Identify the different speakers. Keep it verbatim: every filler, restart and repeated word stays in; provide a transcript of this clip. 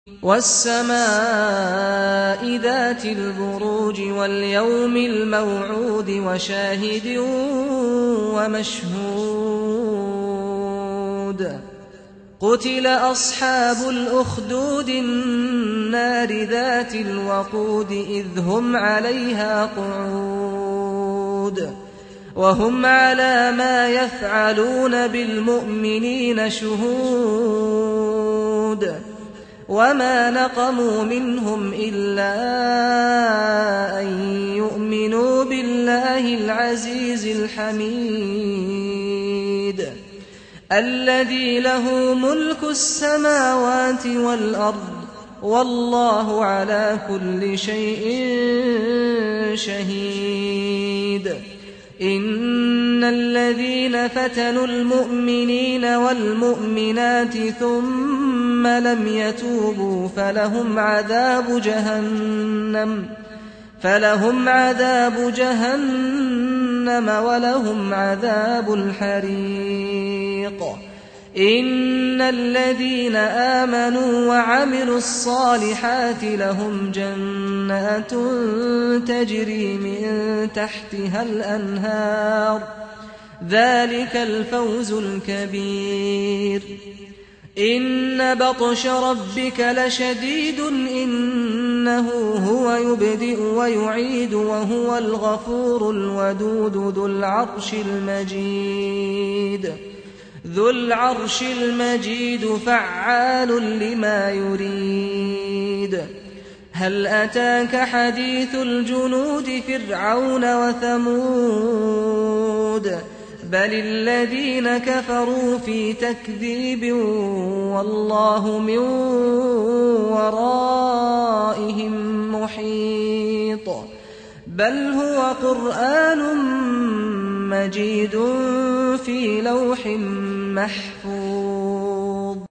Speaker 1: وَالسَّمَاءِ ذَاتِ الْبُرُوجِ وَالْيَوْمِ الْمَوْعُودِ وَشَاهِدٍ وَمَشْهُودٍ قُتِلَ أَصْحَابُ الْأُخْدُودِ النَّارِ ذَاتِ الْوَقُودِ إِذْ هُمْ عَلَيْهَا قُعُودٌ وَهُمْ عَلَى مَا يَفْعَلُونَ بِالْمُؤْمِنِينَ شُهُودٌ وَمَا نَقَمُوا مِنْهُمْ إِلَّا أَن يُؤْمِنُوا بِاللَّهِ الْعَزِيزِ الْحَمِيدِ الَّذِي لَهُ مُلْكُ السَّمَاوَاتِ وَالْأَرْضِ وَاللَّهُ عَلَى كُلِّ شَيْءٍ شَهِيدٌ إِنَّ الَّذِينَ فَتَنُوا الْمُؤْمِنِينَ وَالْمُؤْمِنَاتِ ثُمَّ لَمْ يَتُوبُوا فَلَهُمْ عَذَابُ جَهَنَّمَ فَلَهُمْ عَذَابُ جَهَنَّمَ وَلَهُمْ عَذَابُ الْحَرِيقِ إِنَّ الَّذِينَ آمَنُوا وَعَمِلُوا الصَّالِحَاتِ لَهُمْ جَنَّاتٌ تَجْرِي مِن تَحْتِهَا الْأَنْهَارُ ذَلِكَ الْفَوْزُ الْكَبِيرُ إِنَّ بَطْشَ رَبِّكَ لَشَدِيدٌ إِنَّهُ هُوَ يُبْدِئُ وَيُعِيدُ وَهُوَ الْغَفُورُ الْوَدُودُ ذُو الْعَرْشِ الْمَجِيدُ ذُو الْعَرْشِ الْمَجِيدُ فَعَّالٌ لِّمَا يُرِيدُ هَلْ أَتَاكَ حَدِيثُ الْجُنُودِ فِرْعَوْنَ وَثَمُودَ بَلِ الَّذِينَ كَفَرُوا فِي تَكْذِيبٍ وَاللَّهُ مِن وَرَائِهِم مُّحِيطٌ بَلْ هُوَ قُرْآنٌ مَّجِيدٌ فِي لَوْحٍ مَّحْفُوظٍ